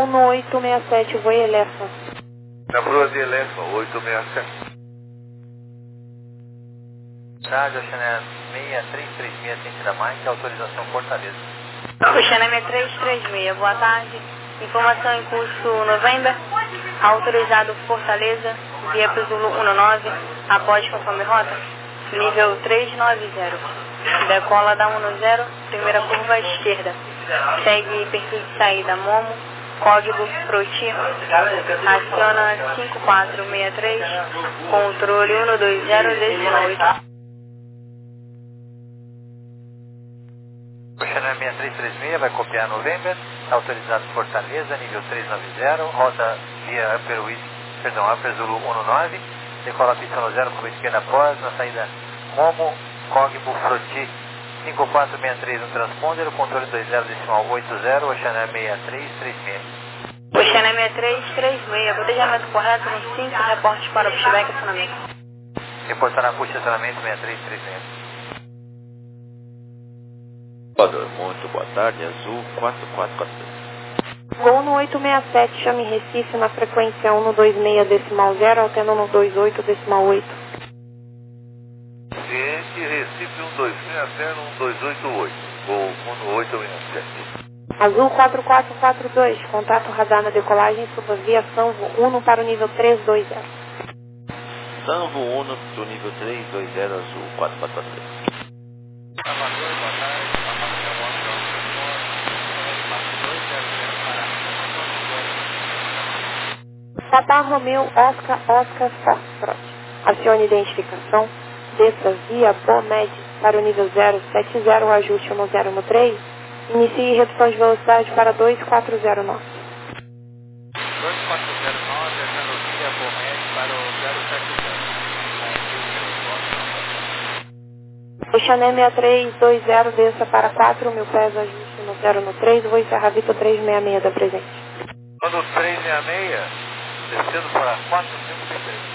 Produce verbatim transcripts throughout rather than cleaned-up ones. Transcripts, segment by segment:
Gol no oito seis sete, Voi Elefa. Na Rua de Elefa, oito seis sete. Rádio Oceané seis três três seis, Tente da Mike, autorização Fortaleza. Oceané seis três três seis, boa tarde. Informação em curso November, autorizado Fortaleza, via para o Zulu nove, após conforme rota, nível trezentos e noventa. Decola da dez, primeira curva à esquerda. Segue perfil de saída Momo, código Proti, aciona cinco quatro seis três, controle um dois zero oito. Oceané seis três três seis, vai copiar November, autorizado Fortaleza, nível trezentos e noventa, roda via Upper West, perdão, Upper Zulu nove, decola pista zero, curva esquerda após, na saída Momo, código Proti, cinco quatro seis três no transponder, controle dois zero decimal oito zero, Oceané seis três três seis. Oceané seis três três seis, cotejamento correto no cinco, reporte para o pushback e acionamento. Reportará push e acionamento seis três três seis. Muito boa tarde, Azul quatro quatro quatro dois. Gol no oito seis sete, chame Recife na frequência um dois seis decimal zero, altendo no dois oito decimal oito. Ciente, Recife um dois seis zero um dois oito oito. Gol no oito seis sete. Azul quatro quatro quatro dois, contato radar na decolagem, suba via Sanvo um para o nível trezentos e vinte. Sanvo um do nível trezentos e vinte, Azul quatro quatro quatro dois. Salvador, boa tarde. Tata Romeu, Oscar, Oscar, Foxtrot. Acione identificação, desça via Bomed para o nível zero sete zero, ajuste um zero no três, inicie redução de velocidade para dois quatro zero nove. dois quatro zero nove, acione via Bomed para o zero sete zero. Oceané seis três dois zero, desça para quatro mil pés, ajuste um zero no três, vou encerrar Vito trezentos e sessenta e seis da presente. Quando trezentos e sessenta e seis, descendo para quatro cinco três.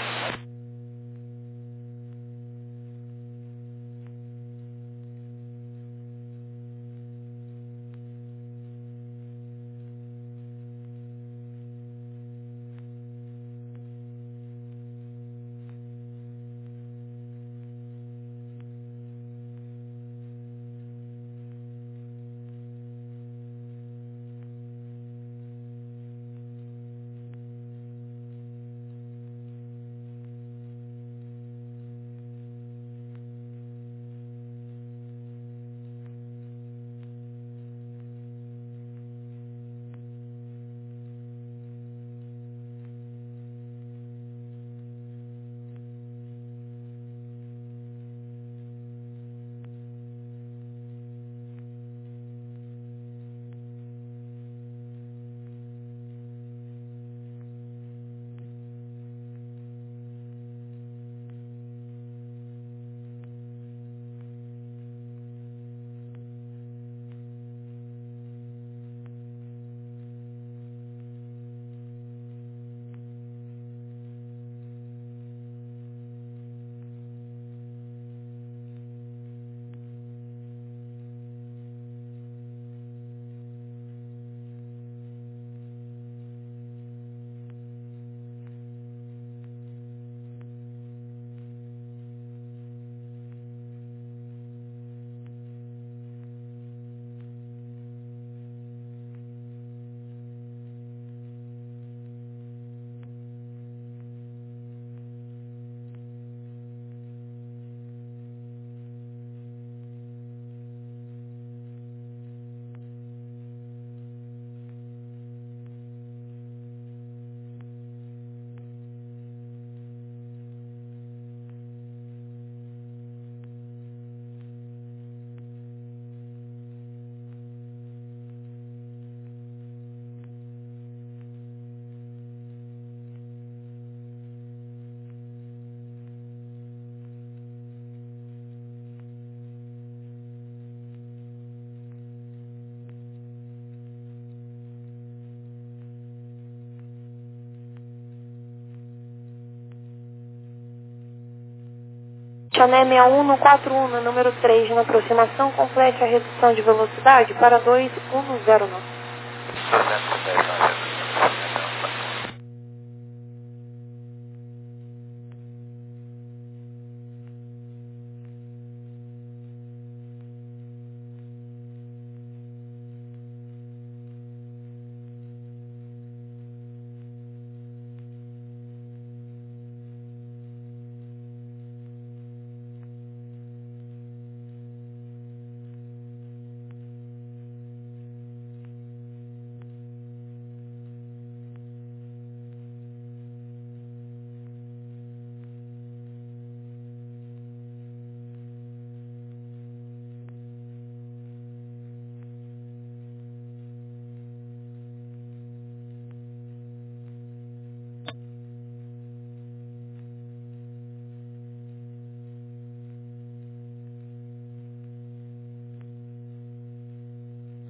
Oceané seis um quatro um, número três, na aproximação, complete a redução de velocidade para dois um zero nove. duzentos e dez,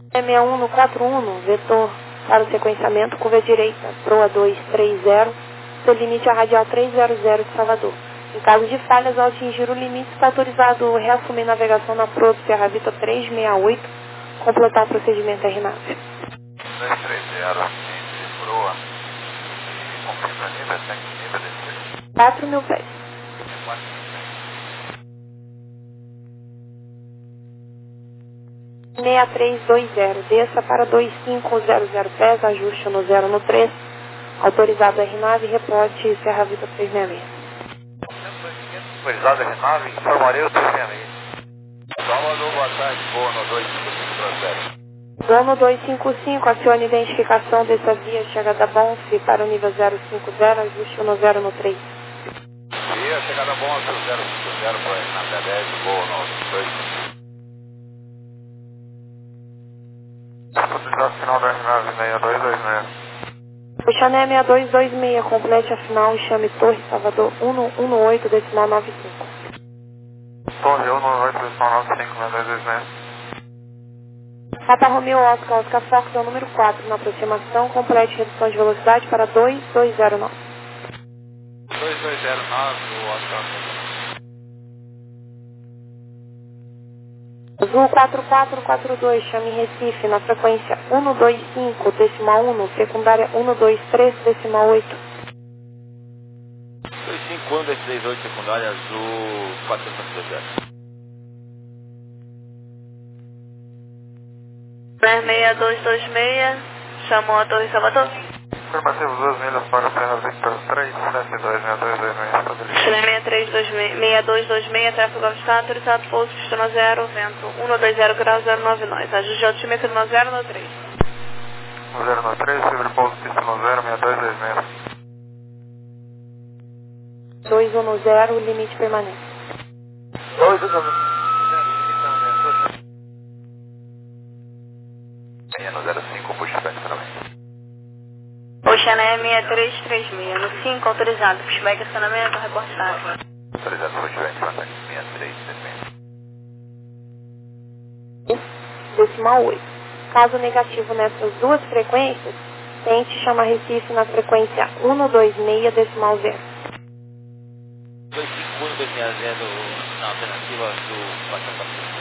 É sessenta e um no quatro um, vetor para o sequenciamento, curva direita, proa dois três zero, seu limite é a radial trezentos de Salvador. Em caso de falhas, ao atingir o limite, está autorizado reassumir navegação na proa do Serra Vita trezentos e sessenta e oito, completar o procedimento R NAV. dois três zero, entre proa e confirma nível, segue nível desse. quatro mil pés. seis três dois zero, desça para dois cinco zero zero pés, ajuste no zero no três, autorizado R NAV, reporte Serra Vita trezentos e sessenta e seis. Autorizado R NAV, informarei o trezentos e sessenta e seis. Salvador, boa tarde, boa no dois cinco cinco transfere. Dono dois cinco cinco, acione identificação dessa via, chegada Bonf para o nível zero cinco zero, ajuste no zero no três. Via, chegada bom, zero cinco zero, na B dez, boa no dois cinco cinco. Autorizado final da R NAV seis dois dois seis. O Chané seis dois dois seis, complete a final e chame Torre Salvador um um oito decimal nove cinco. Torre um um oito decimal nove cinco, seis dois dois seis. Papa Romeo Oscar, Oscar Fox é o número quatro na aproximação, complete redução de velocidade para dois dois zero nove. dois dois zero nove, o Oscar. Azul quatro quatro quatro dois, chame Recife na frequência um dois cinco decimal um, secundária um dois três decimal oito. dois cinco um dois três oito, secundária azul quatro quatro zero. seis dois dois seis, chamou a Torre Salvador. Afirmativo, duas milhas para o Serra Victor três sete dois seis dois dois seis. Chile seis dois dois seis, tráfego obstáculo, autorizado, pouso, pistona zero, vento um dois zero grau zero nove nós. Ajuste de altímetro no zero no três. zero no três, livre pouso, pistona zero, seis dois dois seis. dois um zero, limite permanente. dois um zero. No zero cinco, pushback também. Oceané seis três três seis, no cinco, autorizado, pushback, acionamento, reportagem. Autorizado, pushback, contact seis três três seis. Decimal oito. Caso negativo nessas duas frequências, tente chamar Recife na frequência um dois seis decimal zero. dois cinco um dois seis zero na alternativa do quatro quatro zero.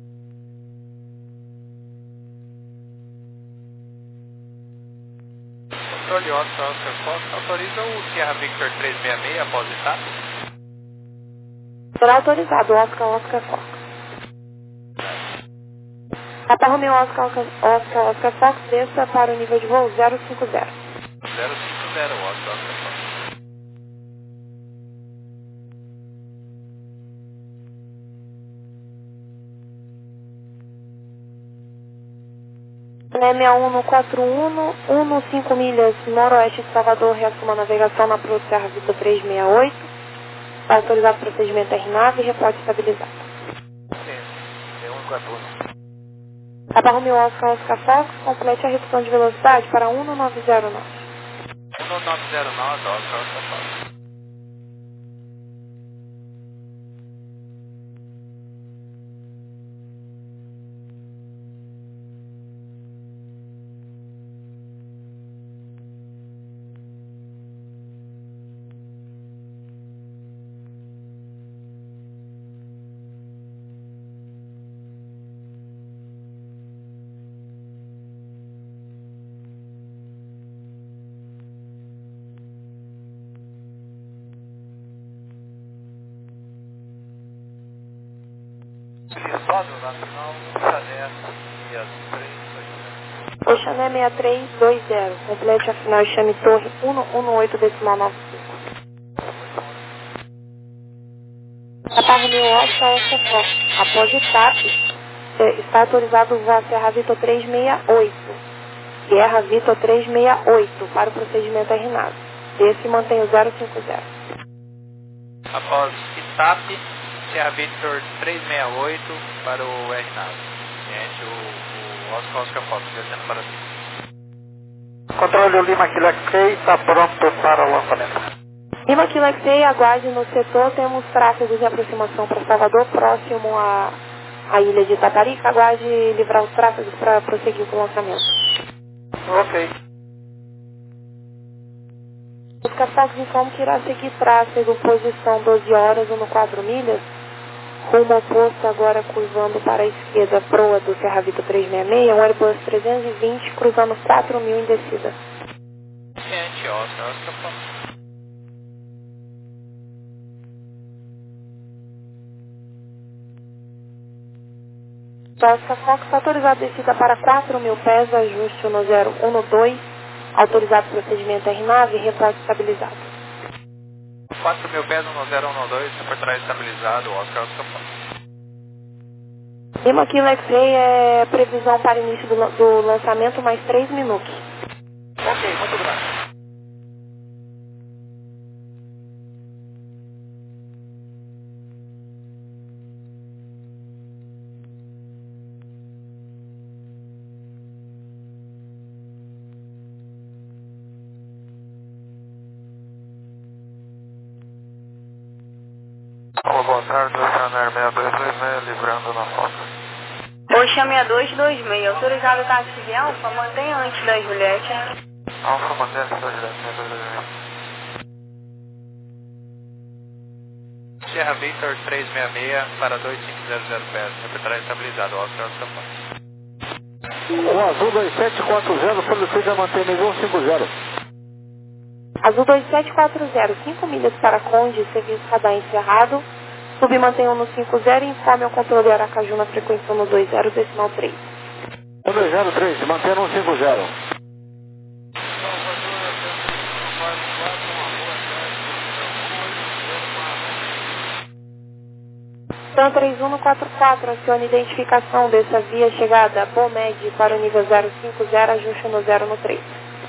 Controle Oscar, Oscar Fox, autoriza o Sierra Victor três seis seis após o estado? Será autorizado Oscar, Oscar Fox. Papa Romeo Oscar, Oscar, Oscar, Oscar Fox, desça para o nível de voo zero cinco zero. zero cinco zero, Oscar, Oscar Fox. seis um no quatro um, um no cinco milhas noroeste de Salvador, reassuma a navegação na proa do Serra Vita trezentos e sessenta e oito. Está autorizado o procedimento R NAV e reporte estabilizado. Sim, um quatro um. Papa Romeo Oscar, Oscar Fox, complete a redução de velocidade para um nove zero nove. um nove zero nove, Oscar, Oscar Fox. Estado Nacional, Chané, seis três dois zero. Oceané seis três dois zero, complete a final e chame Torre um um oito decimal nove cinco. Papa Romeo Oscar, Oscar Fox, após o T A P, está autorizado o voo a Serra Vitor trezentos e sessenta e oito. Serra Vitor trezentos e sessenta e oito para o procedimento R NAV. Esse mantém o zero cinco zero. Após T A P, Serra Victor trezentos e sessenta e oito para o R NAV. Gente, o, o Oscar Oscar Fox descendo para cima. Controle Lima Quilexei, está pronto para o lançamento. Lima Quilexei, aguarde no setor, temos tráfegos de aproximação para Salvador, próximo a a ilha de Itaparica, aguarde livrar os tráfegos para prosseguir com o lançamento. Ok. Os Fox informa que irá seguir tráfego posição doze horas, um quatro milhas, rumo oposto agora curvando para a esquerda, proa do Serra Vita trezentos e sessenta e seis, um Airbus trezentos e vinte cruzando quatro mil em descida. Ciente, Oscar, Oscar Fox. Oscar Fox, autorizado descida para quatro mil pés, ajuste no zero um dois, autorizado procedimento R nove, reporte estabilizado. quatro mil pés, um zero um dois, reportar estabilizado, Oscar, Oscar Fox. Lima Kilo X-Ray é previsão para início do, do lançamento mais três minutos. Ok, muito obrigado. Olá, boa tarde, Oceanar seis dois dois seis, livrando na Fox. Ocean seis dois dois seis, autorizado táxi de Alfa, mantenha antes da Juliette. Alfa, mantenha antes da Juliette, seis dois dois seis. Sierra Victor trezentos e sessenta e seis para dois cinco zero zero pés, repertório estabilizado, Oscar, Oscar Fox. O Azul dois sete quatro zero solicita manter nível cinco zero. Azul dois sete quatro zero, cinco milhas para Conde, serviço radar encerrado. Submantenham no cinco zero e informe ao controle Aracaju na frequência no dois zero decimal três. um dois zero três, mantenha no cinco zero. Tan três um quatro quatro, acione identificação dessa via chegada Bomed para o nível zero cinco zero, ajuste no zero no três.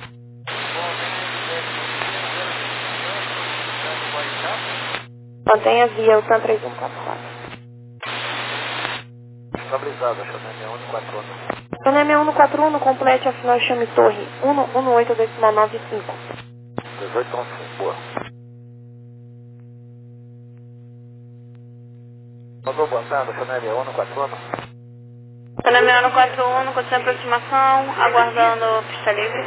Mantenha a via, o Tan três um quatro quatro. Estabilizado, Chanel seis um quatro um. Chanel seis um quatro um, complete a final chame torre um um oito decimal nove cinco. dezoito ponto cinco, boa. Mandou boa tarde, Chanel seis um quatro um. Chanel seis um quatro um, condição de aproximação, aguardando pista livre.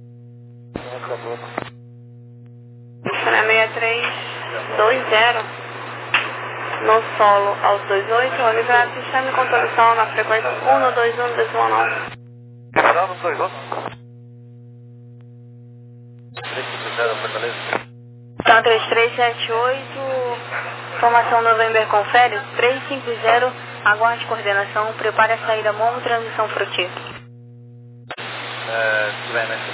Chanel seis três dois zero, no solo aos dois oito, livrar sistema de controlação na frequência um dois um decimal nove. Livrar no dois um. três cinco zero, Fortaleza. Então três três sete oito, formação November confere, três cinco zero, aguarde coordenação, prepare a saída Momo, transição Fruti. É, tudo bem, né?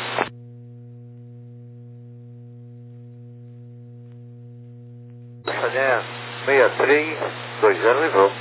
seis três dois zero, livrou.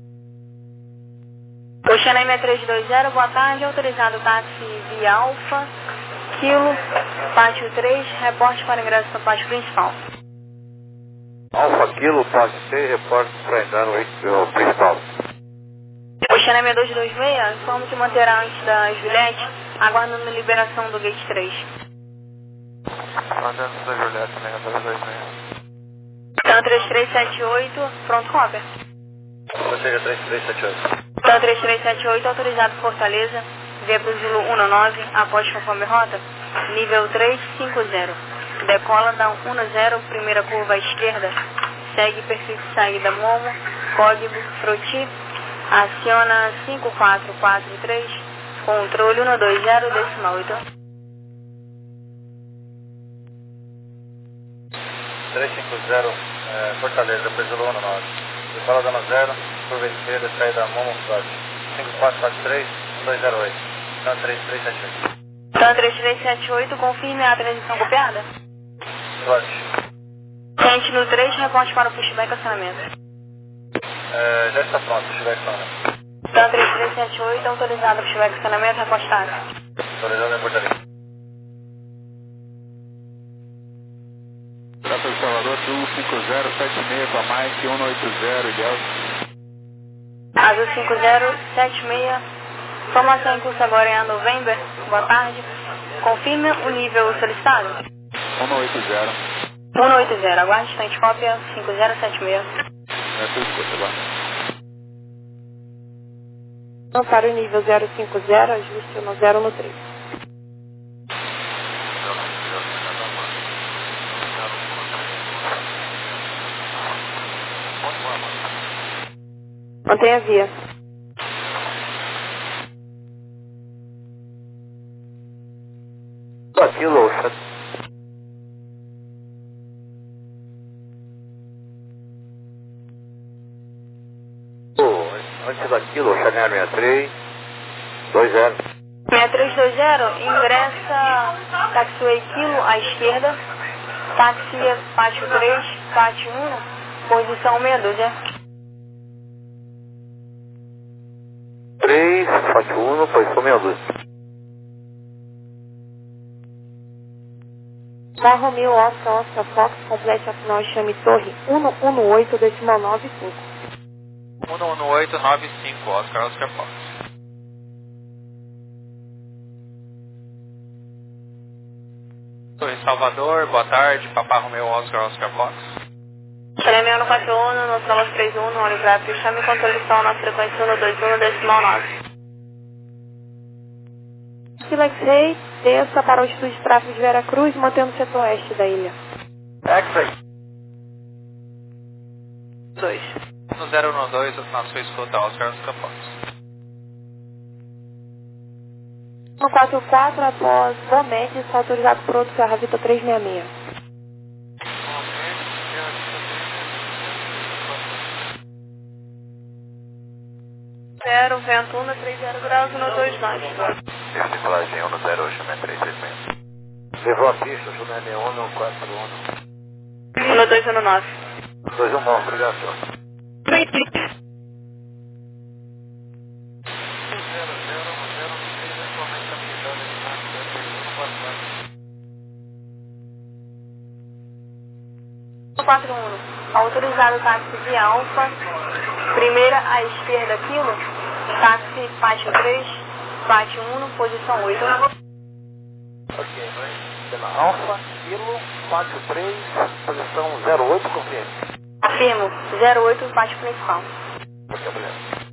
Ocean seis três dois zero, boa tarde, autorizado táxi via Alfa, Kilo, pátio três, reporte para ingresso no pátio principal. Alfa Kilo, pátio três, reporte para entrar no eixo principal. Ocean seis dois dois seis, informo que manterá antes da Juliette, aguardando a liberação do gate três. Mandando da Juliette, né, dois dois seis. Tan três três sete oito, pronto, Robert. Seja três três sete oito. Tan três três sete oito, autorizado Fortaleza, via para o Zulu um nove, após conforme rota, nível três cinco zero. Decola da um zero, primeira curva à esquerda, segue perfil de saída Momo, código Froti, aciona cinco quatro quatro três, controle um dois zero decimal oito. três cinco zero, é, Fortaleza, Zulu um nove. Decola da zero, curva esquerda, saída Momo, Froti, cinco quatro quatro três, um dois zero oito. Então três três sete oito. Então três três sete oito, confirme a transição copiada. Froti. Quente no três, reporte para o pushback e acionamento. É, já está pronto, pushback e acionamento. Então três três sete oito, autorizado pushback e acionamento, repostado. Autorizado em portaria. Trata de Salvador, Sul cinco zero sete seis para Mike um oito zero, ideal. Azul cinco zero sete seis, formação em curso agora em November, boa tarde. Confirme o nível solicitado. um oito zero. um oito zero, aguarde instante cópia cinco zero sete seis. É tudo escuta agora. Para o nível zero cinco zero, ajuste no zero no três. Mantenha a via. Kilo, antes da Kilo, Chanel sessenta e três, dois zero. sessenta e três dois zero, ingressa taxiway Kilo à esquerda, táxi pátio três, pátio um, posição meia dúzia. três, pátio um, posição meia dúzia. Mar Romeo Oscar Oscar Fox, complete a final chame Torre um um oito decimal nove cinco. um um oito nove cinco, Oscar Oscar Fox. Torre Salvador, boa tarde, Papa Romeo Oscar Oscar Fox. Chame um quatro um, no Salas três um, no Oligraf, chame controle na frequência um dois um decimal nove. Silex Rei, desça para o altitude de tráfego de Vera Cruz, mantendo o setor oeste da ilha. X-Ray. dois. No zero um dois, na sua escuta, Oscar Oscar Fox. No quatro quatro, após Bomed, autorizado por outro Serra Vita trezentos e sessenta e seis. zero, vento um, três zero graus, no dois nove. Decolagem um no zero oito três três seis. Levou a pista, Junelli um no quatro um. um dois um nove. dois um nove, obrigado, senhor. quatro um, autorizado táxi via Alfa, primeira à esquerda Kilo, táxi pátio três, pátio um, posição oito. Ok, pela Alfa, Kilo, pátio três, posição zero oito, confirme. Afirmo, zero oito, pátio principal. Ok, obrigado.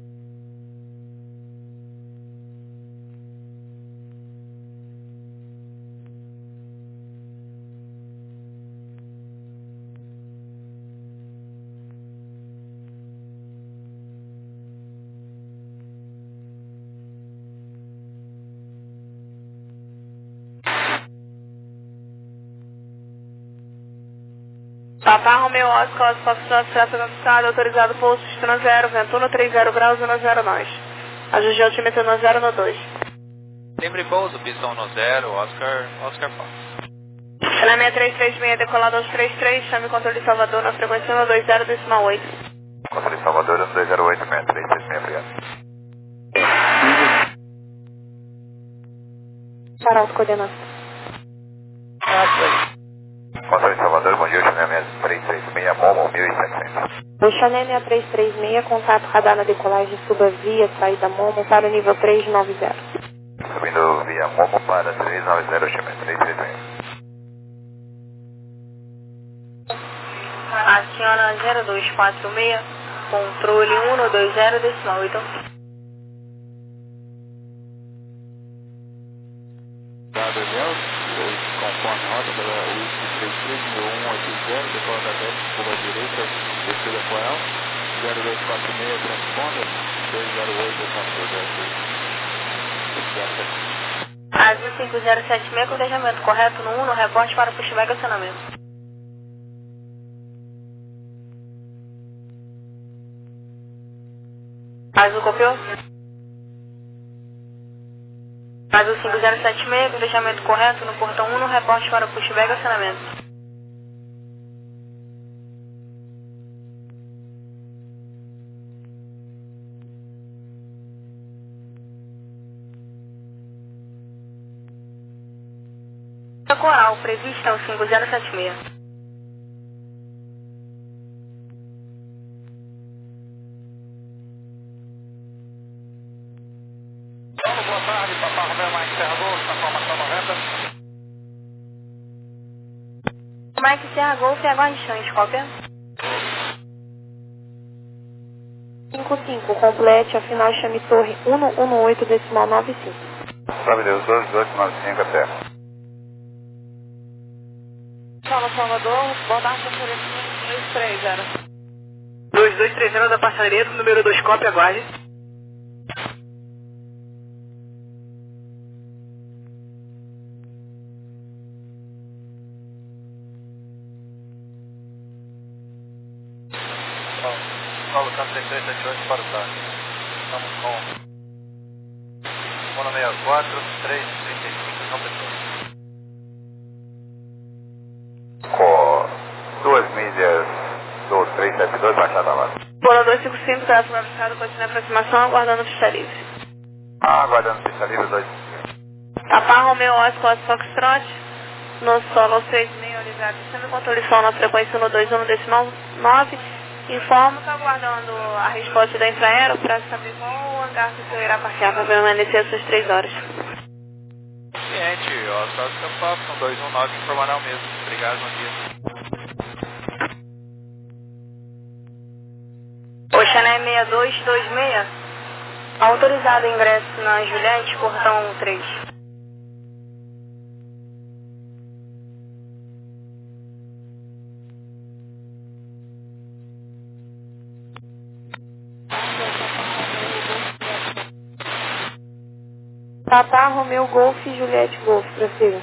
Papa Romeo Oscar, Oscar Fox, Oscar, autorizado posto no zero, vento um, três zero graus, no zero nós. Ajuste de altímetro no zero no dois. Lembre pouso, pistão no zero, Oscar Oscar Fox. Na seis três três seis, decolado aos três três, chame controle de Salvador na frequência um dois zero decimal oito. Controle de Salvador, um dois zero oito, seis três três seis, obrigado. Para autocoordenação. Controle de Salvador, bom dia, Chanel três três seis, Momo mil e setecentos. O Chanel seis três três seis, contato radar na decolagem, suba via saída Momo para o nível três nove zero. Subindo via Momo para três nove zero, Chanel três três seis. Aciona zero dois quatro seis, controle um dois zero decimal oito. Daniel, conforme rota pela U I C três três um oito zero, decola da Bélgica, curva direita, descida Coel, zero dois quatro seis, transponder, dois zero oito, Azul cinco zero sete seis, cotejamento correto no um, no reporte para pushback acionamento. Azul copiou? Azul cinco zero sete seis, cotejamento correto no portão um, no reporte para pushback acionamento. Coral, prevista o cinco zero sete seis. Boa tarde, Papa Romeo Mike Serra Golf, na formação noventa. Mike Serra Golf e aguarde chão, cópia. cinco cinco cinco, complete, afinal chame torre um um um oito, decimal nove cinco. Sobe Deus doze, dezoito, nove cinco, até. Fala, Salvador, boa tarde, oferecimento dois três zero. dois dois três zero da parceria do número dois, cópia, aguarde. Paulo Campos três três sete oito para o táxi. Estamos com um seis quatro, três três cinco, São Pessoa. Com duas milhas do três sete dois para cada lado. Polo dois cinco cinco, tráfego avançado, continua a aproximação, aguardando pista livre. Ah, aguardando pista livre, dois. Tapar Romeo Oscar Foxtrot, no solo seis seis, Olivado, sendo controle sol na frequência no dois um, decimal nove. Informo que aguardando a resposta da Infraero para saber qual o hangar que o senhor irá parquear para permanecer as suas três horas. Ciente, Oscar Oscar Fox, um dois um nove, informará o mesmo. Obrigado, bom dia. Oxané seis dois dois seis, autorizado ingresso na Juliette, portão três. Papá, Romeu, Golf e Juliette Golf, prossiga.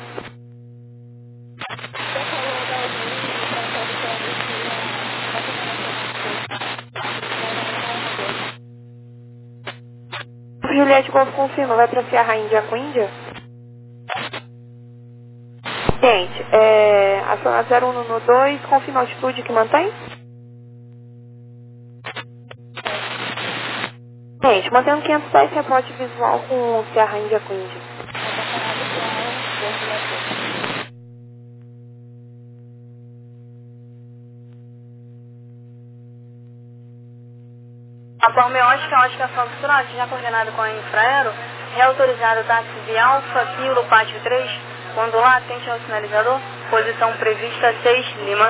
Juliette Golf confirma, vai para Sierra Índia com Índia? Gente, é, acionar zero um no dois, confirma a altitude que mantém? Gente, mantendo quinhentos pés, reporte visual com Sierra Índia com Índia. A Palmeótica, ótica Foxtrot, já coordenado com a Infraero, reautorizado táxi de Alfa, Kilo, Pátio três, quando lá, atente ao sinalizador, posição prevista seis, Lima.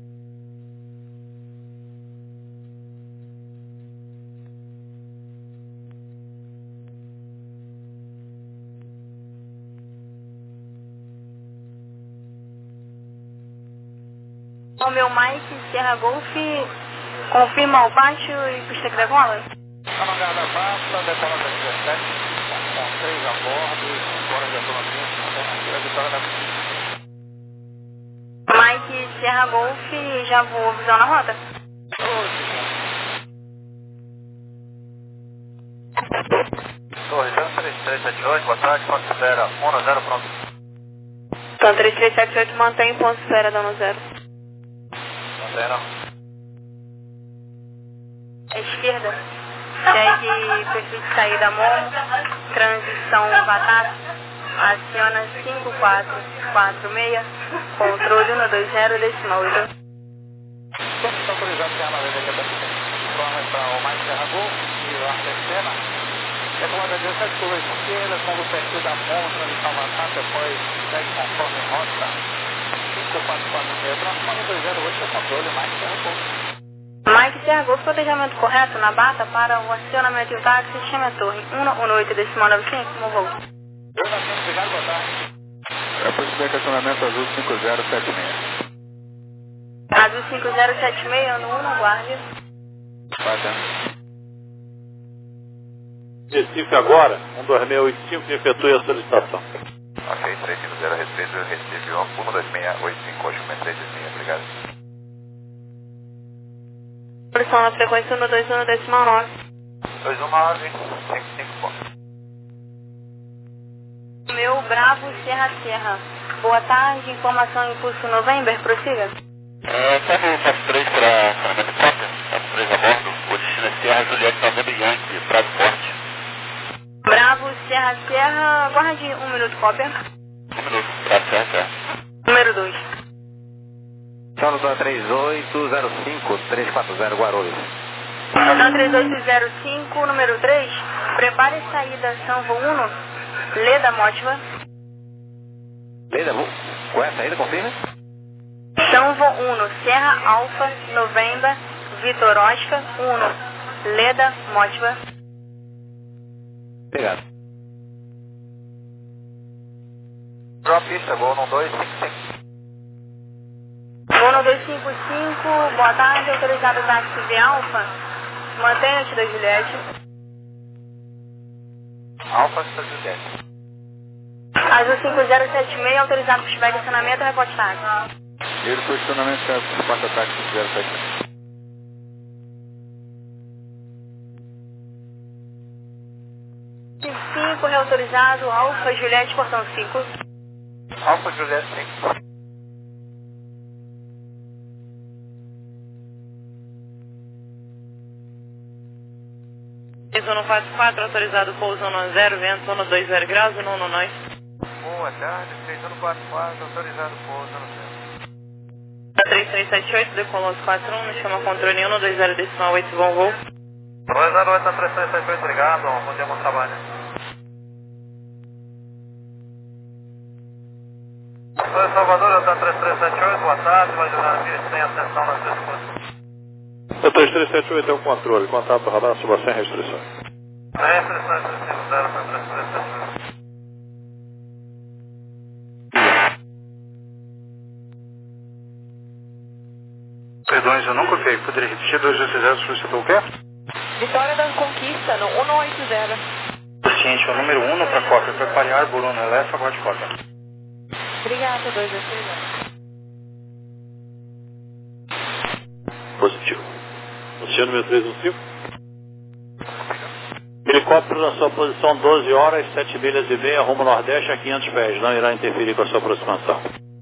O meu Mike, Sierra Golf, confirma o pátio e pista que decola? Alongada baixa, decola da dezessete, com três a bordo, cinco horas de autonomia, alternativa vitória da... Mike, Sierra Golf, já vou visão na rota. Torre três três sete oito, boa tarde, ponto de espera, um zero, pronto. Então, três três sete oito mantém ponto de espera, dando zero. Zero. À esquerda, segue perfil de saída Momo, transição Batata, aciona cinco quatro quatro seis, controle um dois zero, decimal oito. Estamos autorizados já na vez aqui da informa para o mais Serra Gol e o Arca Externa. É como a dezessete curva esquerda, com o perfil da ponta, transição Batata, depois segue conforme rota. cinco quatro quatro seis, próximo um dois zero oito, controle, mais Serra Gol. Mike Sierra Golf, protejamento correto na bata para o acionamento do táxi, chame a torre um um oito, decimal nove cinco, como voo. Obrigado, boa tarde. É por isso estacionamento azul cinco zero sete seis. Azul cinco zero sete seis, ano um, guarde. Batendo. Recife agora, um dois seis oito cinco, efetue a solicitação. Ok, três cinco zero, Recife, Recife, um dois seis oito cinco, oito três seis, obrigado. Posição na frequência um dois um, decimal nove. dois um nove, cinco cinco pontos. Meu Bravo Serra Serra. Boa tarde, informação Impulso November, prossiga. É, sabe o F três para acionamento de cópia? F três a bordo, o destino é Serra Juliette November Yankee, Prado Forte. Bravo Serra Serra, aguarde um minuto, cópia. Um minuto, Prado Serra Serra. Número dois. Salvador três oito zero cinco, três quatro zero, Guarulhos. Salvador três oito zero cinco, número três. Prepare saída São Voluno, Leda Mótiva. Leda, qual é a saída, confirma? São Voluno, Serra Alfa, November, Vitor Oscar, um. Leda, Motiva. Obrigado. Drop pista, voo um dois cinco cinco. Voo um dois cinco cinco, boa tarde, autorizado táxi V Alfa. Mantenha antes da Juliette. Alfa, está Juliette. Azul cinco zero sete seis, autorizado pushback acionamento, reporte táxi. Ele posicionamento certo, porta-ataque zero sete seis. cinco, reautorizado, Alfa, Juliette, portão cinco. Alfa, Juliette cinco. um quatro quatro, autorizado pouso um zero, vento um dois zero graus, um no nós. Boa tarde, três um quatro quatro, autorizado pouso um zero. três três sete oito, decolou quatro um, nos chama controle um dois zero decimal oito, bom voo. dois zero oito, três três sete oito, obrigado, bom dia, bom trabalho. Oi, Salvador, eu três três sete oito, boa tarde, vai jogar aqui, sem atenção nas restrições. O três três sete oito é o controle, contato radar suba sem restrições. Sem restrições, cinco zero para três três sete oito. Perdões, eu não copiei, poderia repetir dois dois zero, solicitou o quê? Vitória da Conquista, no um oito zero. Paciente, o número um para cópia, prepare Arbor um, Elefa, aguarde cópia. Obrigada, dois dois zero. Positivo. Oceano número três um cinco. Helicóptero na sua posição doze horas, sete milhas e meia, rumo nordeste a quinhentos pés. Não irá interferir com a sua aproximação.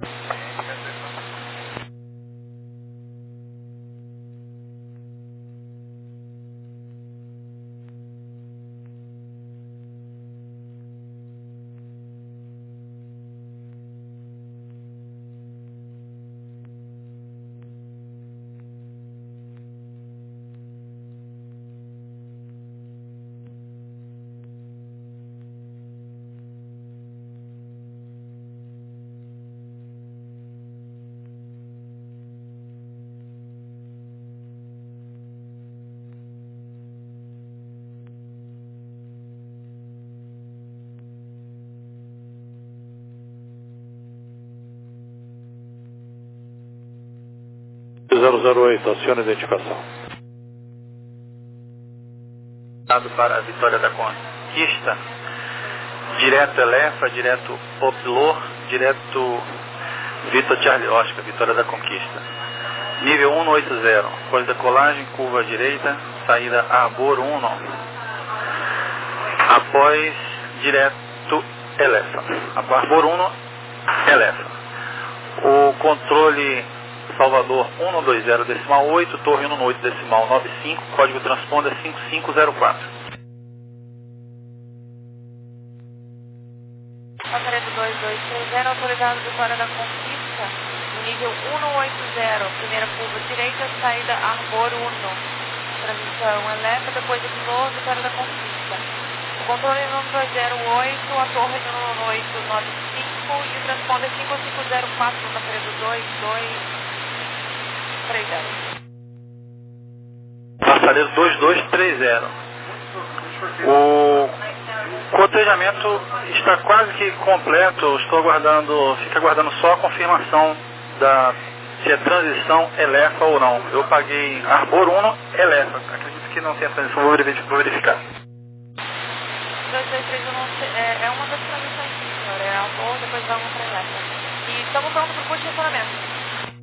zero zero oito, aciona a identificação. Dado para a Vitória da Conquista, direto Elefa, direto Popilor, direto Vitor Charlie Oscar, Vitória da Conquista. Nível um oito zero, após decolagem, curva à direita, saída Arbor um, após direto Elefa. Arbor um, Elefa. O controle Salvador um dois zero decimal oito, Torre um oito decimal nove cinco, código transponder cinco cinco zero quatro. Aparelho dois dois três zero, autorizado Vitória da Conquista, no nível um oito zero, primeira curva direita, saída Arbor um, transição Elefa, depois de novo Vitória da Conquista. O controle um dois zero oito, a torre um oito nove cinco e o transponder cinco cinco zero quatro no aparelho dois dois três zero. Passareiro dois dois três zero. O cotejamento está quase que completo. Estou aguardando, fica aguardando só a confirmação da se é transição Elefa ou não. Eu paguei Arbor um, Elefa. Acredito que não tenha transição, vou verificar. dois dois três um é, é uma das transições, senhor. É Arbor, depois vai uma para Elefa. E estamos prontos para o posto de estacionamento.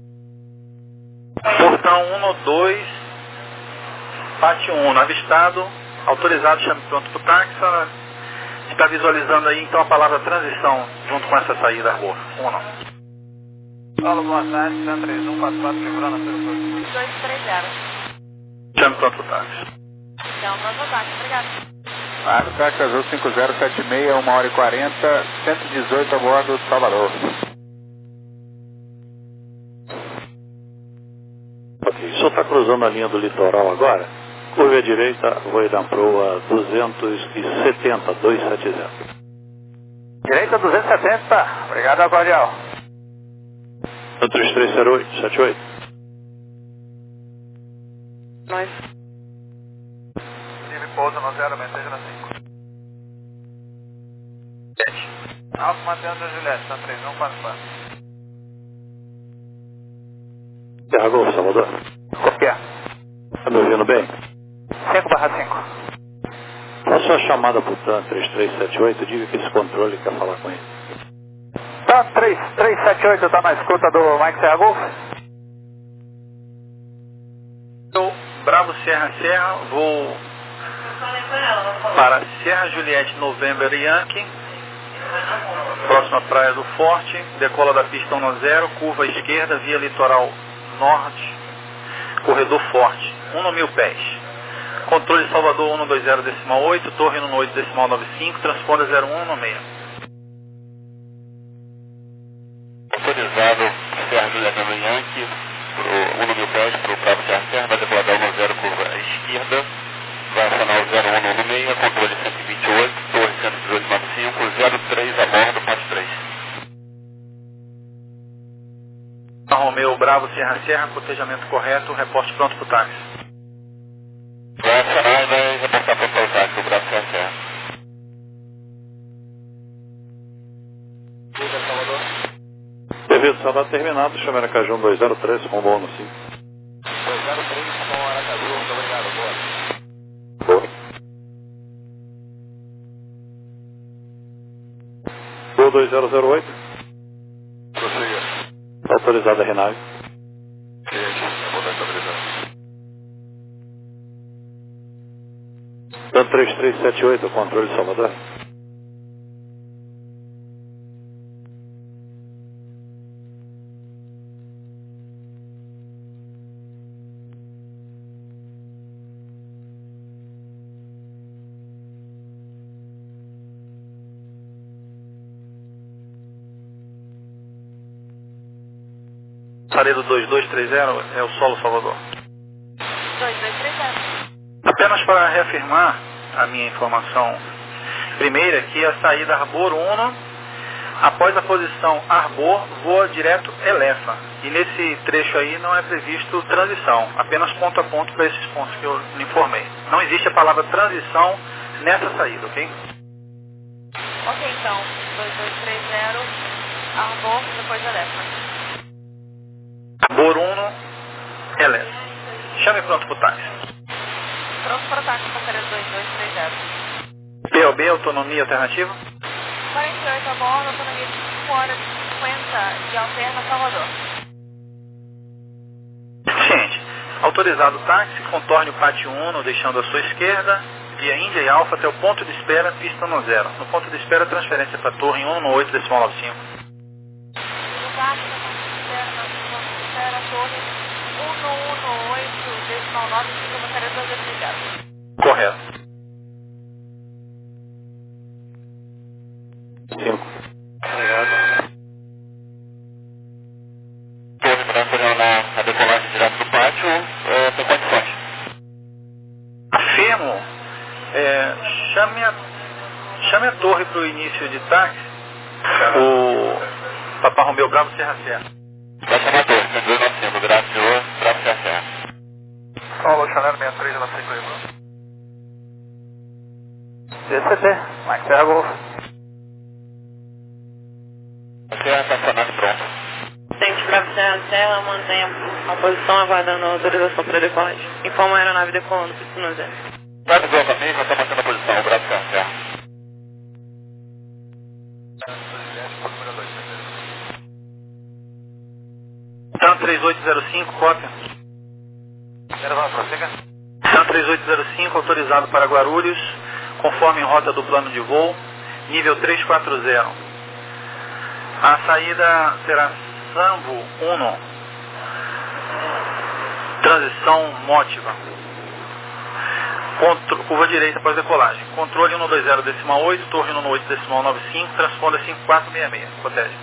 Portão um dois, pátio um, avistado, autorizado, chame pronto para o táxi. Está visualizando aí então a palavra transição junto com essa saída Arbor um não. Alô, boa tarde, três um quatro quatro, segurando a sua dois três zero. Chame pronto para o táxi. Então, nós vamos, obrigado. Marco Táxi Azul cinco zero sete seis, uma hora e quarenta, cento e dezoito a bordo do Salvador. Ok, o senhor está cruzando a linha do litoral agora? Curva à direita, vou dar proa duzentos e setenta, duzentos e setenta. Direita duzentos e setenta, obrigado, Aguardial. três três zero oito, sete oito. Nós. pouso no zero seis seis cinco. Alfa mantendo a Juliette, tá três um quatro quatro. Serra Golfo, Salvador. Copiar. Tá me ouvindo bem? cinco barra cinco. Faça a chamada para o TAN três três sete oito, diga que esse controle quer falar com ele. TAN três três sete oito, tá na escuta do Mike Serra Golf? Eu, Bravo Serra Serra, vou para Serra Juliette November Yankee, próxima praia do Forte, decola da pista um zero, curva esquerda, via litoral norte, corredor Forte, um mil pés. Controle Salvador um dois zero decimal oito, torre um oito decimal nove cinco, transponda zero um um seis. Autorizado Serra Juliette November Yankee, para um mil pés, para o Bravo Serra Serra, vai decolar da um zero, curva esquerda, vai acionar o zero um um seis, controle cento e vinte e oito, torre cento e dezoito nove cinco, zero três a bordo, quatro três. Romeu Bravo Serra Serra, cotejamento correto, reporte pronto para o táxi. Vai acionar e vai reportar para o táxi, o Bravo Serra Serra. Devido Salvador terminado, chama Aracaju um dois zero três, rumo ao cinco. dois zero três com Aracaju, muito obrigado, boa. Boa. Gol dois zero zero oito. Prossiga. Autorizada a Renave. Eu vou dar estabilização. TAN três três sete oito, controle de Salvador. Saredo dois dois três zero é o solo Salvador. dois dois três zero. Apenas para reafirmar a minha informação primeira, que a saída Arbor um, após a posição Arbor, voa direto Elefa. E nesse trecho aí não é previsto transição, apenas ponto a ponto para esses pontos que eu lhe informei. Não existe a palavra transição nessa saída, ok? Ok, então, dois dois três zero, Arbor, depois Elefa. Arbor um, Elefa. Chame pronto para o táxi. Pronto para o táxi, passageiro dois dois três zero. P O B, autonomia alternativa? quarenta e oito a bordo, autonomia de cinco horas e cinquenta de Alterna, Salvador. Gente, autorizado o táxi, contorne o pátio um, deixando à sua esquerda, via Índia e Alfa até o ponto de espera, pista um zero. No ponto de espera, transferência para a torre um oito decimal nove cinco. O táxi, no ponto de espera, no ponto de espera, torre um um oito decimal nove cinco, passageiro dois dois três zero. Correto. cinco. Obrigado. Torre para fazer na, na decolagem direto do pátio, é, tem condições. Afirmo, é, chame, a, chame a torre para o início de táxi, o Papa Romeu Bravo Serra Serra. Vai chamar a torre, dois nove cinco, Graciô, Bravo Serra Serra. Solo Chanel sessenta e três, ela cinco aí, C C T, Mike Serra Golf. Serra está acionado pronto. Tente Bravo Serra Serra, mantenha a posição aguardando a autorização para decolagem. Informa a aeronave decolando, pista no zero. Vai pro bloco também, já está mantendo a posição, o Bravo Serra Serra. TAN três oito zero cinco, cópia. TAN três oito zero cinco, autorizado para Guarulhos, conforme rota do plano de voo, nível trezentos e quarenta. A saída será Sambo um, transição Mótiva. Contro, curva direita após decolagem. Controle um dois zero decimal oito, torre um oito decimal nove cinco, transponda cinco quatro seis seis. Protege.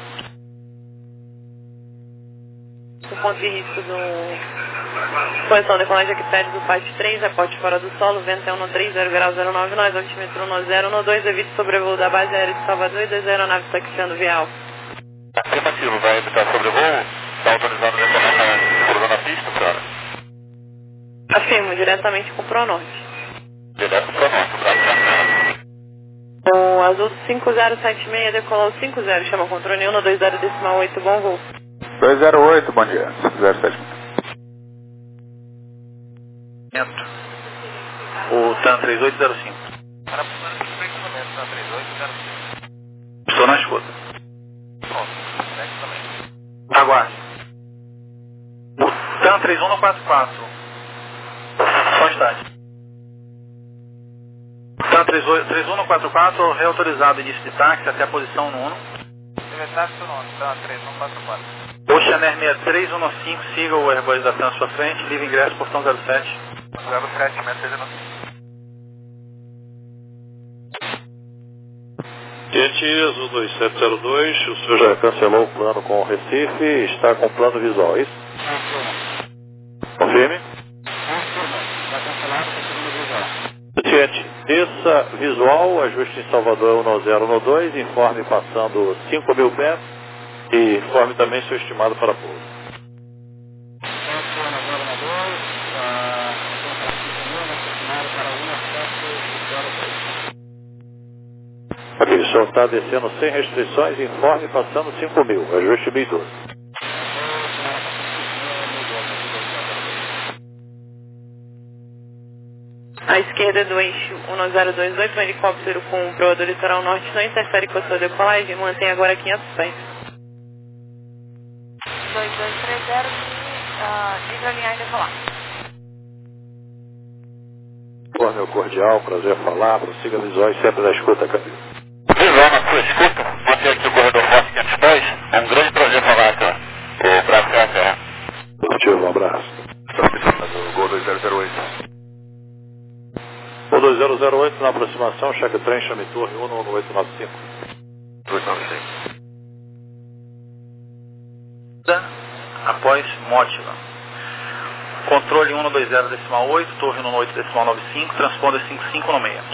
O ponto de risco do... Posição decolagem aqui perto do Pátio três, reporte fora do solo, vento é um três zero grau zero nove nove, altimetro um zero um dois, evite sobrevoo da base aérea de Salvador e dois aeronaves taxiando via alfa. Afirmativo, vai evitar sobrevoo? Está autorizado a decolar na, na pista, senhora? Afirmo, diretamente com o Pronorte. Direto para nós, para a O azul cinco zero sete seis decolou cinco zero, chama o controle um dois zero decimal oito, bom voo. dois zero oito, bom dia, cinco zero sete seis. O TAM três oito zero cinco. Para plano de frequentamento, TAM três oito zero cinco. Estou na escuta. Pronto, next também. Aguarde. O TAM três um quatro quatro. Só um instante. TAM três um quatro quatro, reautorizado início de táxi até a posição no uno. Táxi no uno, TAM três um quatro quatro. Oceaner seis três um cinco, siga o Airbus da TAM à sua frente, livre ingresso, portão zero sete. zero sete, Mercedes no cinco. Gente, azul dois sete zero dois, o senhor já cancelou o plano com o Recife e está com o plano visual, é isso? Confirme. Está cancelado com o segundo visual. Gente, desça visual, ajuste em Salvador um zero um dois, informe passando cinco mil pés e informe também seu estimado para pouso. Ok, o senhor está descendo sem restrições, informe passando cinco mil, ajuste mil e doze. À esquerda do eixo um zero dois oito, um helicóptero com proa do litoral norte não interfere com a sua decolagem, mantém agora quinhentos pés. dois dois três zero, desalinhar e decolar. Boa, meu cordial, prazer falar, prossiga visuais sempre na escuta, Camilo. Visual na sua escuta, manter aqui o corredor forte quinhentos pés. É um grande prazer falar, cara. O Bravo Serra Serra. Positivo, um abraço. O Gol dois zero zero oito. O dois zero zero oito na aproximação, cheque trem, chame torre um um oito nove cinco. oito nove cinco. Após Mótila. Controle um dois zero decimal oito, torre um oito decimal nove cinco, transponder cinco cinco no meio.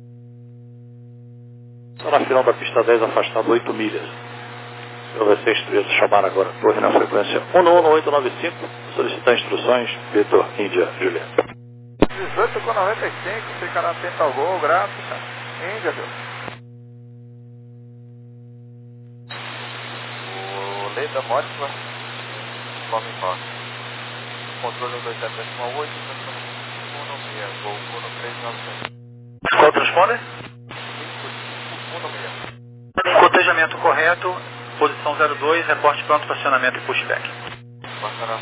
Estou na final da pista dez, afastado oito milhas. O senhor vai ser instruído a chamar agora a torre na frequência um um oito nove cinco, solicitar instruções, Vitor, Índia, Julieta. dezoito com noventa e cinco, fica atento ao gol, gráfica. Índia, viu? O lei da Mótila, conforme informe. Controle um dois sete decimal oito, um no seis, gol um três nove sete. Qual transponder? um no seis. Cotejamento correto, posição zero dois, reporte pronto para acionamento e pushback. Passará.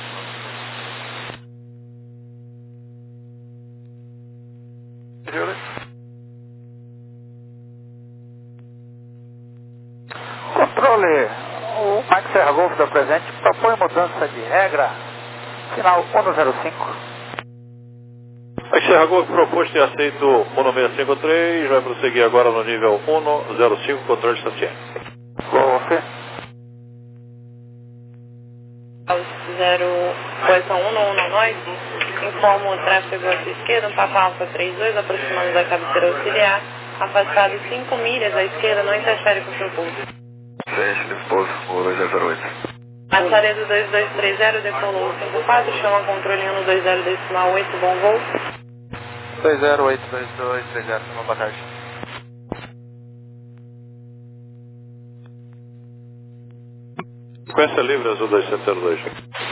Controle, o Mike Serra Golf da presente propõe mudança de regra, final um zero cinco. A Serra Golf proposto e aceito um seis cinco três, vai prosseguir agora no nível um zero cinco, controle estaciante. Golf. zero, posição um um no nós, informa o tráfego à sua esquerda, um Papa Alfa trinta e dois, aproximando da cabeceira auxiliar, afastado cinco milhas à esquerda, não interfere com o seu pulso. Frente, disposto, o dois zero zero oito. Passaredo dois dois três zero, decolou cinco quatro, chama controle um dois zero decimal oito, bom voo. dois zero oito dois dois três zero, uma boa tarde. Frequência livre, azul dois sete zero dois.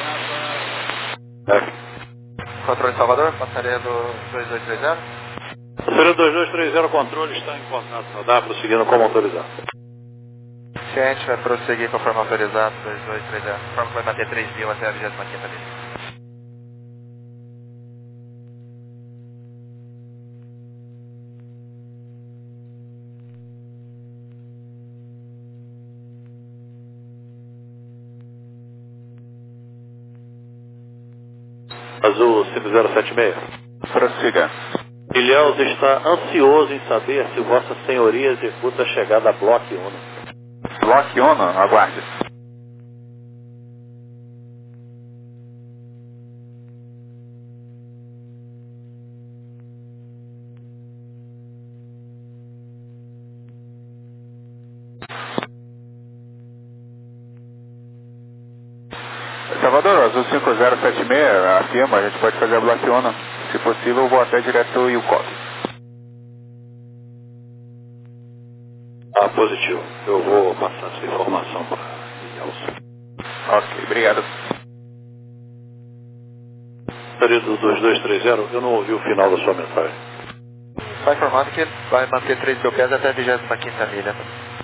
F. Controle Salvador, passaredo dois dois três zero. Passaredo dois dois três zero, controle está em contato radar, prosseguindo como autorizado. Ciente, vai prosseguir conforme autorizado, dois dois três zero. Conforme vai bater três mil até a vigésima quinta vez. Azul cinco zero sete seis. Prossiga. Ilhéus está ansioso em saber se Vossa Senhoria executa a chegada a Bloco um. Block um, aguarde. Salvador, azul cinco zero sete seis, afirma, a gente pode fazer a Block um. Se possível, eu vou até direto e o copy. Ah, positivo. Eu vou passar essa informação para Nelson. Ok, obrigado. Do dois dois três zero, eu não ouvi o final da sua mensagem. Vai informando que vai manter três mil pés até a vigésima quinta milha.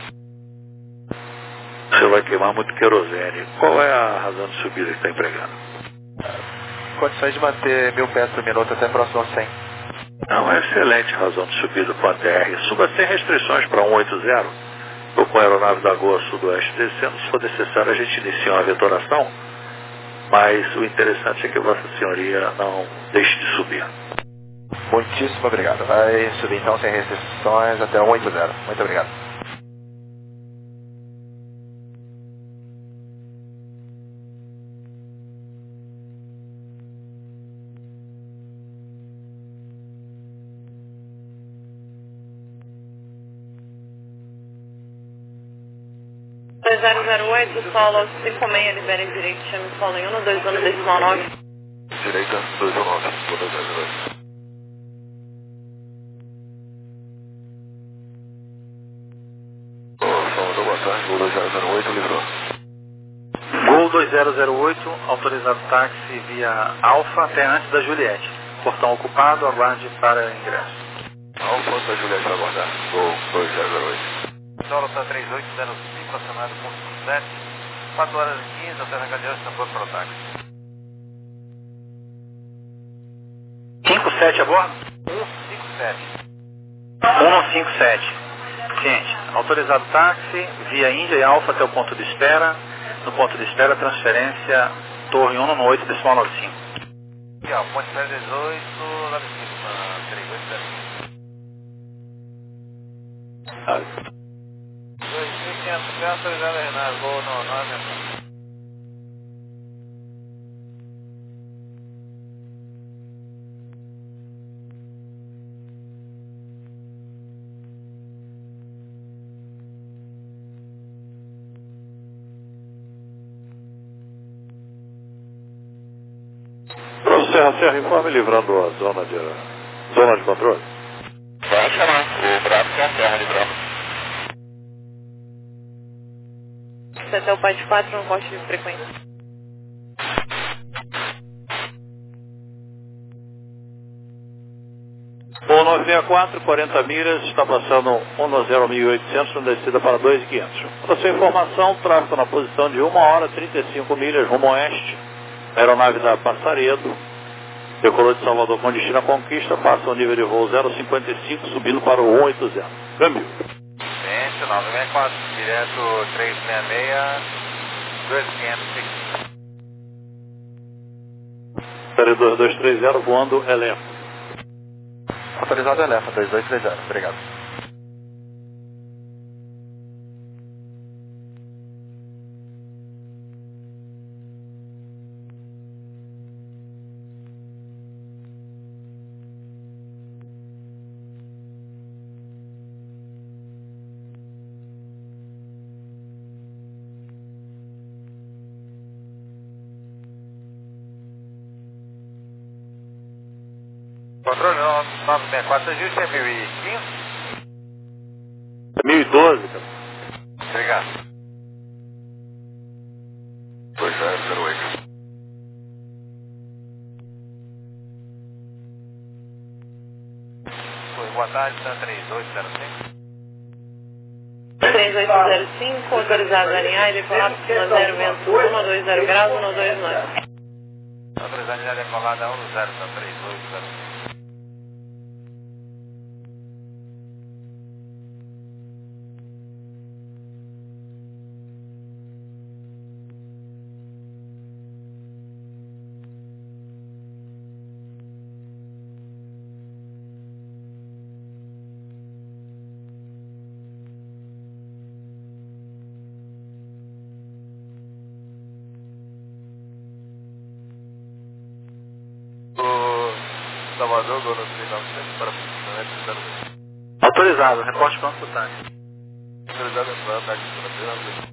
Você vai queimar muito querosene. Qual é a razão de subida que está empregando? Condições de manter mil pés por minuto até próximo ao cem. É uma excelente razão de subida com a T R. Suba sem restrições para cento e oitenta. Estou com a aeronave da Goa Sudoeste descendo. Se for necessário, a gente inicia uma vetoração. Mas o interessante é que Vossa Senhoria não deixe de subir. Muitíssimo obrigado. Vai subir então sem restrições até cento e oitenta. Muito obrigado. zero zero oito, solo cinco seis, libera em direito, chame solo em um, dois, um, decimal nove. Direita, dois um nove, dois zero zero oito. Salvador, boa tarde, Gol dois zero zero oito, livrou. Gol dois zero zero oito, autorizado táxi via Alfa até antes da Juliette. Portão ocupado, aguarde para ingresso. Alfa da Juliette vai aguardar. Gol dois zero zero oito. Solo está três oito zero cinco, acionado ponto sete, quatro horas e quinze, Alter Radiante, tambor para o táxi. cinco sete a bordo? cento e cinquenta e sete. cento e cinquenta e sete. Ciente. Autorizado táxi via Índia e Alfa até o ponto de espera. No ponto de espera, transferência Torre cento e oito, decimal noventa e cinco. Aqui, ó, ponto de espera dezoito, noventa e cinco, três oito zero cinco. Ah. dois mil e quinhentos pés, autorizado a Renato, Gol nove. Serra Serra, informe livrando a zona de, zona de controle. Vai chamar. O Bravo Serra Serra livrando. Até o Paz quatro no corte de frequência. O nove seis quatro, quarenta milhas, está passando um zero mil e oitocentos, na descida para dois mil e quinhentos. Para sua informação, tráfego na posição de uma hora, trinta e cinco milhas, rumo oeste. Aeronave da Passaredo, decolou de Salvador com destino à Conquista, passa o nível de voo zero cinquenta e cinco, subindo para o cento e oitenta. Câmbio. Gente, nove seis quatro, direto trezentos e sessenta e seis, dois mil e quinhentos. Série dois dois três zero, voando Elefa. Autorizado Elefa, dois dois três zero. Obrigado. Controle nove seis quatro, ajuste é mil e quinze? mil e doze, cara. Obrigado. dois zero zero oito. Oi, boa tarde, está três oito zero cinco. três oito zero cinco, autorizado a alinhar e decolar para zero vento um, dois zero graus, um dois nove. Autorizado a alinhar e decolada um zero, está três oito zero cinco. Salvador, Gol três nove sete, para funcionamento zero dois. Autorizado, reporte pronto para o táxi. Autorizado a entrar, táxi para três nove sete.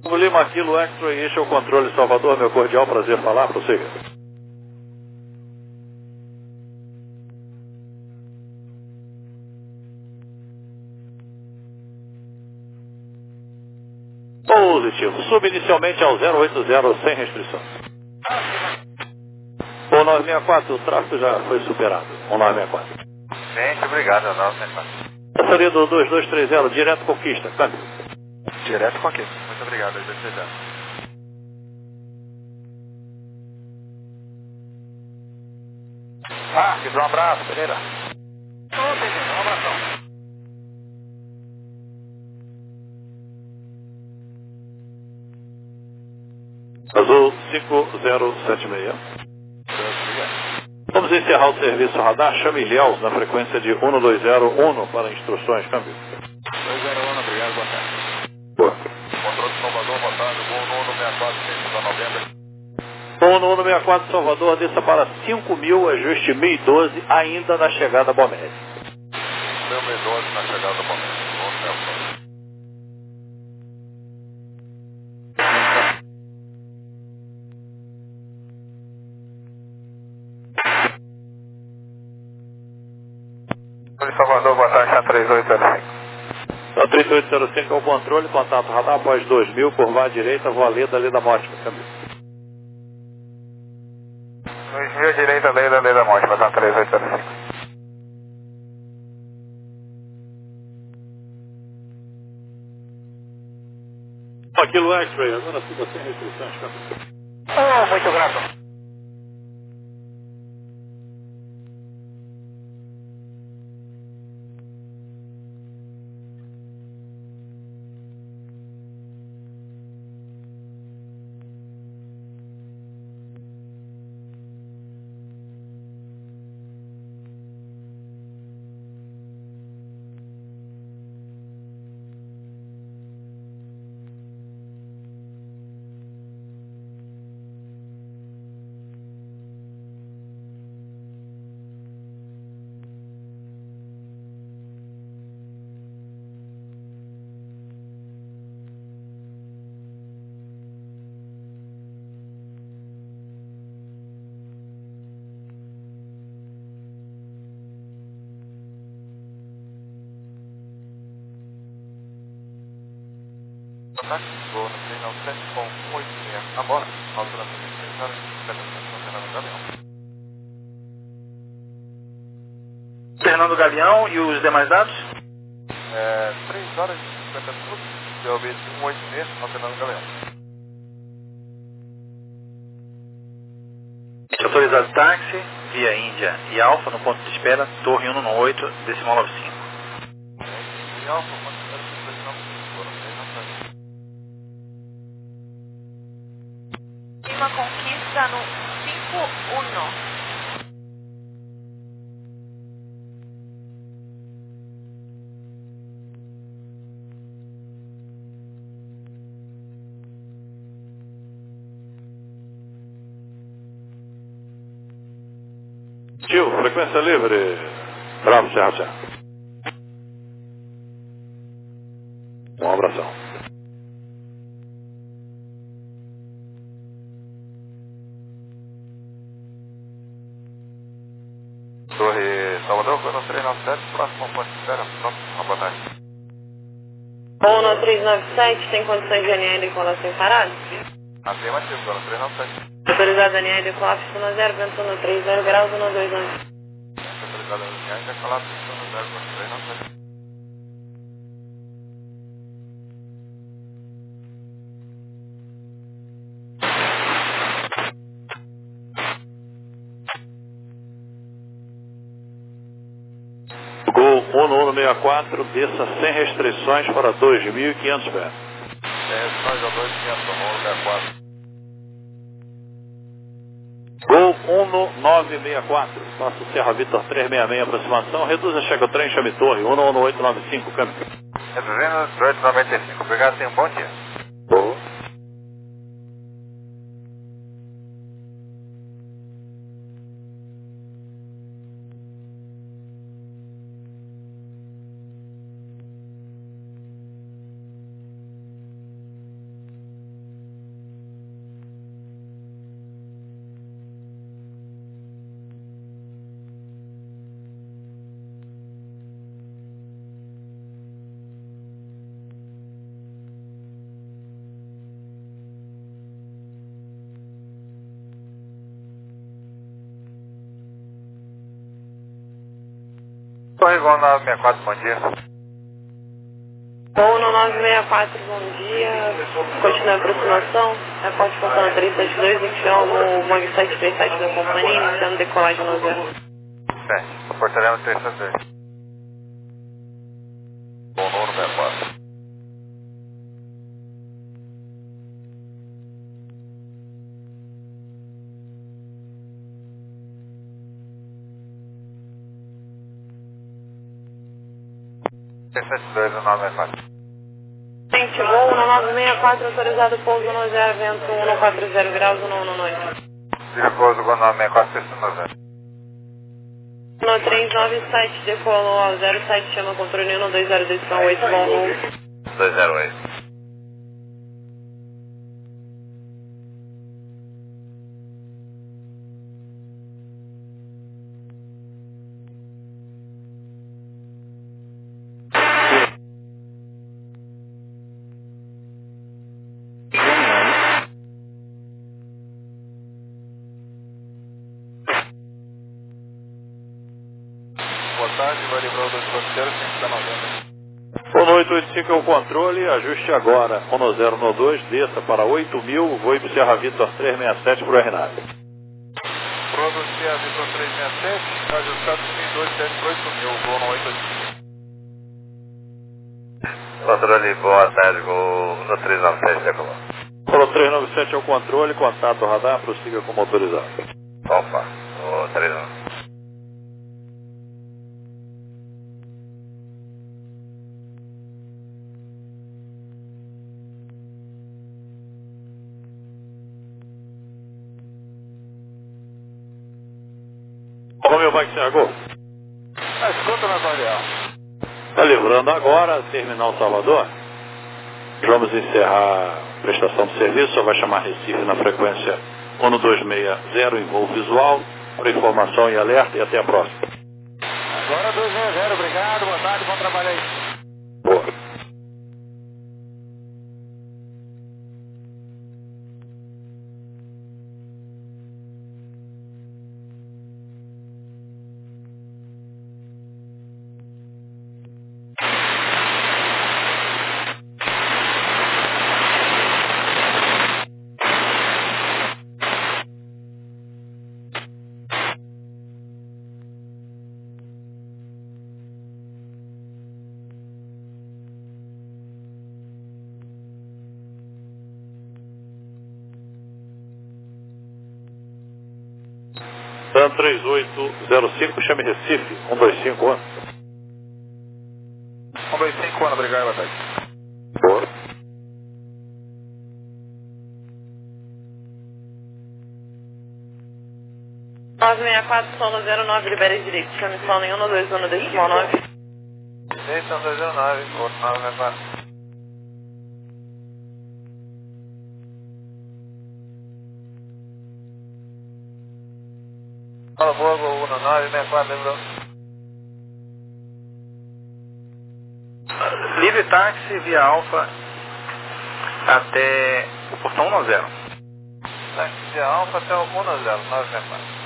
Lima Kilo Extra e este é o controle Salvador, meu cordial prazer falar, prossiga. Positivo, suba inicialmente ao zero oito zero sem restrições. O nove seis quatro, o tráfego já foi superado, o nove seis quatro. Gente, obrigado, nove seis quatro. Passaria do dois dois três zero, direto conquista, câmbio. Direto conquista. Muito obrigado, dois dois três zero. Ah, um abraço, Pereira. Ô, Pereira, um abração. Azul cinco zero sete seis. Vamos encerrar o serviço radar. Chame Ilhéus na frequência de um dois zero um para instruções, câmbio. dois zero um, obrigado, boa tarde. Boa. Controle de Salvador, boa tarde, voo no um seis quatro, centro da novembro. Um no um seis quatro Salvador, desça para cinco mil, ajuste mil e doze, ainda na chegada a Bomédia. mil e doze na chegada da Bomédia. Salvador, boa tarde, três oito zero cinco. Então, trinta e oito zero cinco é o controle, contato radar após dois mil, curvar à direita, voa Leda, Leda Mótica, câmbio. dois mil, direita, Leda, Leda Mótica, boa tarde, três oito zero cinco. Aquilo X-Ray, agora suba sem restrições, câmbio. Oh, muito grato. Vou no três nove sete com oito seis a bordo, altura três horas, Fernando Galeão. Fernando Galeão e os demais dados? É, três horas e cinquenta minutos, D O B um oito seis ao Fernando Galeão. Autorizado táxi, via Índia e Alfa, no ponto de espera, Torre cento e oito, decimal nove cinco. E Alfa, ponto de espera, decimal nove cinco. Lima Conquista no cinco um. Tio, frequência livre. Bravo, Serra Serra. Um abração. Torre Salvador, foi no três nove sete, próximo ponto de espera, pronto, uma boa tarde. Ou no três nove sete, tem condições de alinhar e decolar sem parar? Afirmativo, no três nove sete. Autorizado a alinhar e decolar, pista zero, vento no trinta graus, no dois nove. Autorizado a alinhar e decolar, pista zero, no três nove sete. Gol um no um seis quatro, desça sem restrições para dois mil e quinhentos pés. Sem restrições a dois mil e quinhentos, um seis quatro. Gol um no nove seis quatro, passo Serra Vitor trezentos e sessenta e seis, aproximação, reduz a chega o trem, chame torre, um no um oito nove cinco, câmbio. Reduzindo oito noventa e cinco, obrigado, tenha um bom dia. Boa. Torre Gol nove seis quatro, bom dia. Gol no nove seis quatro, bom dia. Continua a aproximação. Reporte faltando três sete dois, enfiando o Boeing sete três sete da companhia, iniciando decolagem no zero. sete, Fortaleza três sete dois. Gol no nove seis quatro. três sete dois, nove seis quatro. Gente, voo no nove seis quatro, autorizado pouso no zero, vento um quatro zero graus, um no noite. Perigoso, Gol nove seis quatro, pista no zero. No três nove sete, decolou ao zero sete, chama controle um dois zero dois oito, bom voo. dois zero oito. Boa tarde, vai livrar o dois quatro zero, cinco da novembro. O oito oito cinco é o controle, ajuste agora, um zero um dois, desça para oito mil, voo para Serra Vitor três seis sete para o R N A V. Prodo Serra Vitor três seis sete, ajustado mil dois sete oito mil, voo no oito oito cinco. Controle, boa tarde, Gol no três nove sete, decolou. Polo três nove sete é o controle, contato radar, prossiga como autorizado. Opa, o três nove. Como meu Mike Senhor? Ah, escuta, meu guardião. Está livrando agora, terminal Salvador. Vamos encerrar a prestação de serviço, só vai chamar Recife na frequência um dois seis zero em voo visual, para informação e alerta, e até a próxima. Agora dois seis zero, obrigado, boa tarde, bom trabalho aí. Boa. TAM três oito zero cinco, chame Recife, um dois cinco um. um dois cinco, ano, obrigado, boa tarde. Boa. nove seis quatro, solo zero nove, libere direito, chame solo em um dois um decimal nove. Station dois zero nove, Gol nove seis quatro. Fala, boa, Gol um nove seis quatro, lembrou? Livre táxi via Alfa até o portão um zero. Táxi via Alfa até o um zero, nove seis quatro.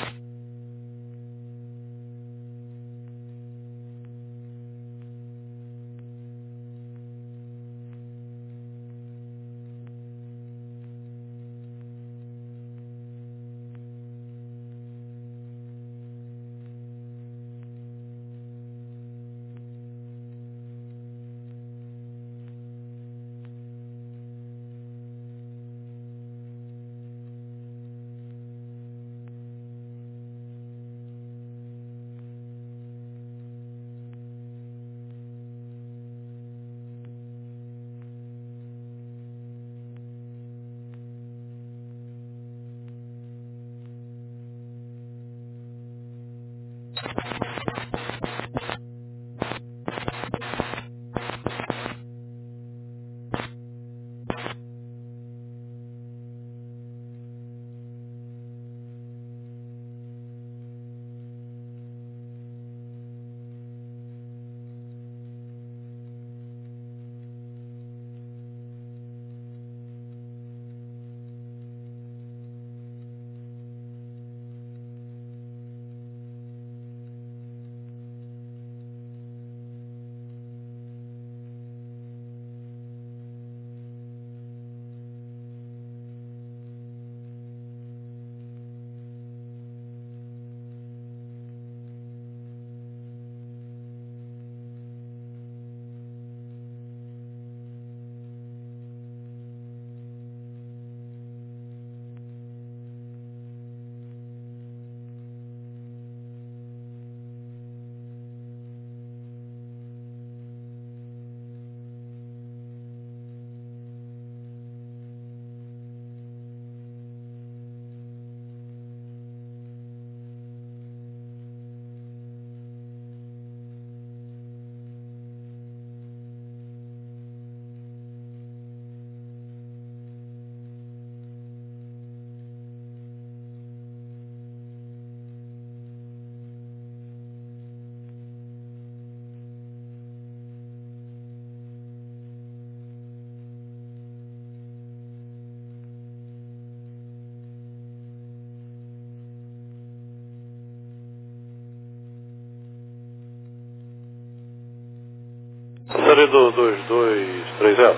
Gostaria do dois dois três zero.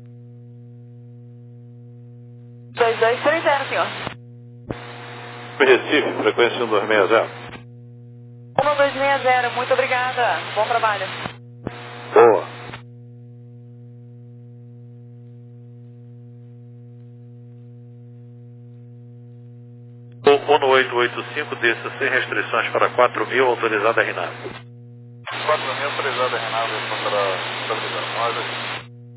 dois dois três zero, senhor. Recife, frequência um dois seis zero. um dois seis zero, muito obrigada. Bom trabalho. Boa. O um oito oito cinco, desça sem restrições para quatro mil, autorizada a Renata. quatro mil, autorizada a Renata, para estabilização.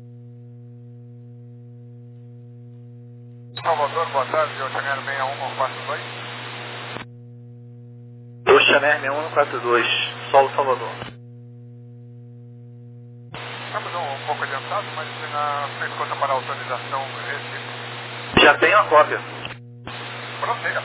Salvador, boa tarde, Oceaner seis um quatro dois. Oceaner seis um quatro dois, Solo Salvador. Estamos um, um pouco adiantado, mas na sua escuta para autorização Recife. Já tenho a cópia. Prossiga.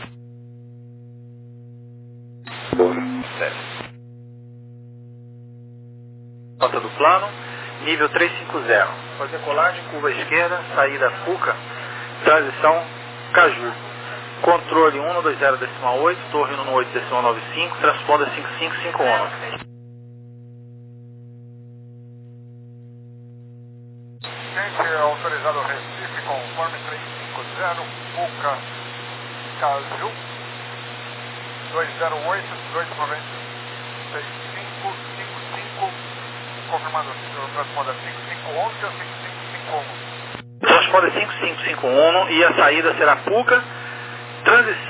Nota do plano, nível trezentos e cinquenta. Fazer colagem, curva esquerda, saída Cuca, transição Caju. Controle um dois zero decimal oito, torre um oito decimal nove cinco, transponder cinco cinco cinco um. Gente, autorizado Recife, conforme trezentos e cinquenta, Cuca, Caju, dois zero oito, dezoito noventa e seis, cinco cinco cinco, confirmando o transponder cinco cinco um ou cinco cinco cinco um? Transponder cinco cinco cinco um e a saída será Cuca, transição